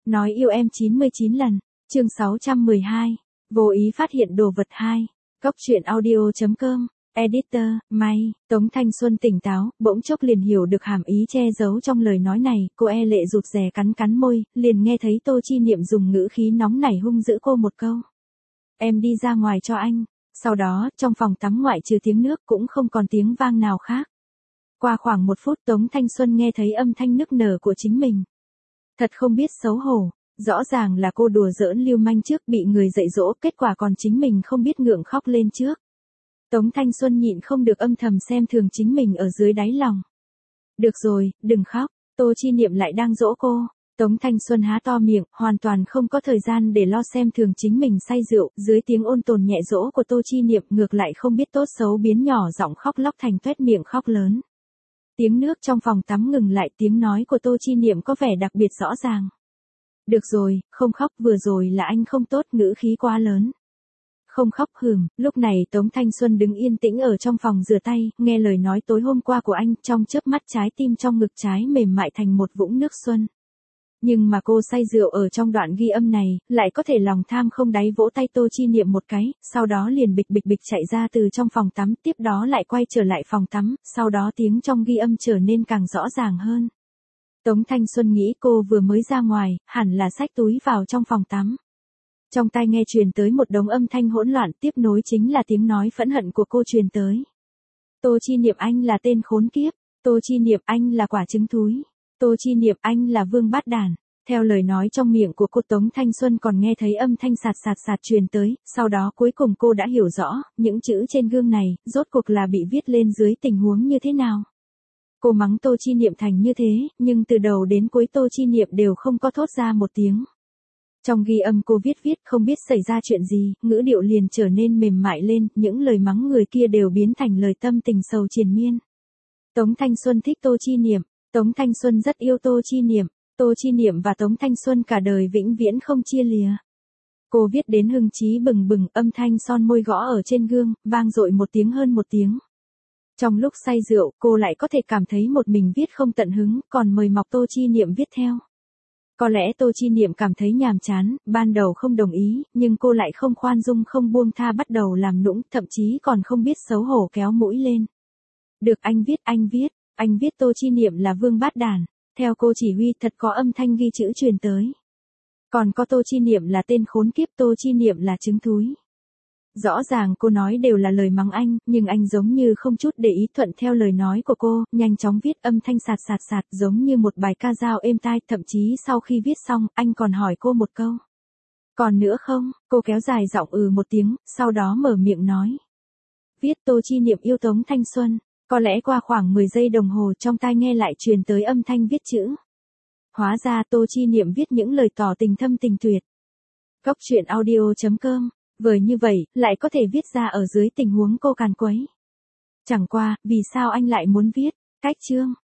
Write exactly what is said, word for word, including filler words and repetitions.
Nói yêu em chín mươi chín lần, chương sáu trăm mười hai, vô ý phát hiện đồ vật hai, Cốc truyện audio.com, editor, May, Tống Thanh Xuân tỉnh táo, bỗng chốc liền hiểu được hàm ý che giấu trong lời nói này, cô e lệ rụt rè cắn cắn môi, liền nghe thấy Tô Chi Niệm dùng ngữ khí nóng nảy hung dữ cô một câu. Em đi ra ngoài cho anh, sau đó, trong phòng tắm ngoại trừ tiếng nước cũng không còn tiếng vang nào khác. Qua khoảng một phút Tống Thanh Xuân nghe thấy âm thanh nức nở của chính mình. Thật không biết xấu hổ, rõ ràng là cô đùa giỡn lưu manh trước bị người dạy dỗ, kết quả còn chính mình không biết ngượng khóc lên trước. Tống Thanh Xuân nhịn không được âm thầm xem thường chính mình ở dưới đáy lòng. Được rồi, đừng khóc, Tô Chi Niệm lại đang dỗ cô. Tống Thanh Xuân há to miệng, hoàn toàn không có thời gian để lo xem thường chính mình say rượu, dưới tiếng ôn tồn nhẹ dỗ của Tô Chi Niệm ngược lại không biết tốt xấu biến nhỏ giọng khóc lóc thành toét miệng khóc lớn. Tiếng nước trong phòng tắm ngừng lại, tiếng nói của Tô Chi Niệm có vẻ đặc biệt rõ ràng. Được rồi, không khóc, vừa rồi là anh không tốt, ngữ khí quá lớn. Không khóc hừm, lúc này Tống Thanh Xuân đứng yên tĩnh ở trong phòng rửa tay, nghe lời nói tối hôm qua của anh, trong chớp mắt trái tim trong ngực trái mềm mại thành một vũng nước xuân. Nhưng mà cô say rượu ở trong đoạn ghi âm này, lại có thể lòng tham không đáy vỗ tay Tô Chi Niệm một cái, sau đó liền bịch bịch bịch chạy ra từ trong phòng tắm, tiếp đó lại quay trở lại phòng tắm, sau đó tiếng trong ghi âm trở nên càng rõ ràng hơn. Tống Thanh Xuân nghĩ cô vừa mới ra ngoài, hẳn là xách túi vào trong phòng tắm. Trong tai nghe truyền tới một đống âm thanh hỗn loạn, tiếp nối chính là tiếng nói phẫn hận của cô truyền tới. Tô Chi Niệm anh là tên khốn kiếp, Tô Chi Niệm anh là quả trứng thúi. Tô Chi Niệm anh là vương bát đàn. Theo lời nói trong miệng của cô Tống Thanh Xuân còn nghe thấy âm thanh sạt sạt sạt truyền tới, sau đó cuối cùng cô đã hiểu rõ, những chữ trên gương này, rốt cuộc là bị viết lên dưới tình huống như thế nào. Cô mắng Tô Chi Niệm thành như thế, nhưng từ đầu đến cuối Tô Chi Niệm đều không có thốt ra một tiếng. Trong ghi âm cô viết viết không biết xảy ra chuyện gì, ngữ điệu liền trở nên mềm mại lên, những lời mắng người kia đều biến thành lời tâm tình sầu triền miên. Tống Thanh Xuân thích Tô Chi Niệm. Tống Thanh Xuân rất yêu Tô Chi Niệm, Tô Chi Niệm và Tống Thanh Xuân cả đời vĩnh viễn không chia lìa. Cô viết đến hưng chí bừng bừng, âm thanh son môi gõ ở trên gương, vang dội một tiếng hơn một tiếng. Trong lúc say rượu, cô lại có thể cảm thấy một mình viết không tận hứng, còn mời mọc Tô Chi Niệm viết theo. Có lẽ Tô Chi Niệm cảm thấy nhàm chán, ban đầu không đồng ý, nhưng cô lại không khoan dung không buông tha bắt đầu làm nũng, thậm chí còn không biết xấu hổ kéo mũi lên. Được anh viết, anh viết. Anh viết Tô Chi Niệm là vương bát đàn, theo cô chỉ huy thật có âm thanh ghi chữ truyền tới. Còn có Tô Chi Niệm là tên khốn kiếp, Tô Chi Niệm là trứng thúi. Rõ ràng cô nói đều là lời mắng anh, nhưng anh giống như không chút để ý thuận theo lời nói của cô, nhanh chóng viết âm thanh sạt sạt sạt giống như một bài ca dao êm tai, thậm chí sau khi viết xong, anh còn hỏi cô một câu. Còn nữa không, cô kéo dài giọng ừ một tiếng, sau đó mở miệng nói. Viết Tô Chi Niệm yêu Tống Thanh Xuân. Có lẽ qua khoảng mười giây đồng hồ trong tai nghe lại truyền tới âm thanh viết chữ. Hóa ra Tô Chi Niệm viết những lời tỏ tình thâm tình tuyệt. Cốc truyện audio.com, vời như vậy, lại có thể viết ra ở dưới tình huống cô càn quấy. Chẳng qua, vì sao anh lại muốn viết, cách chương.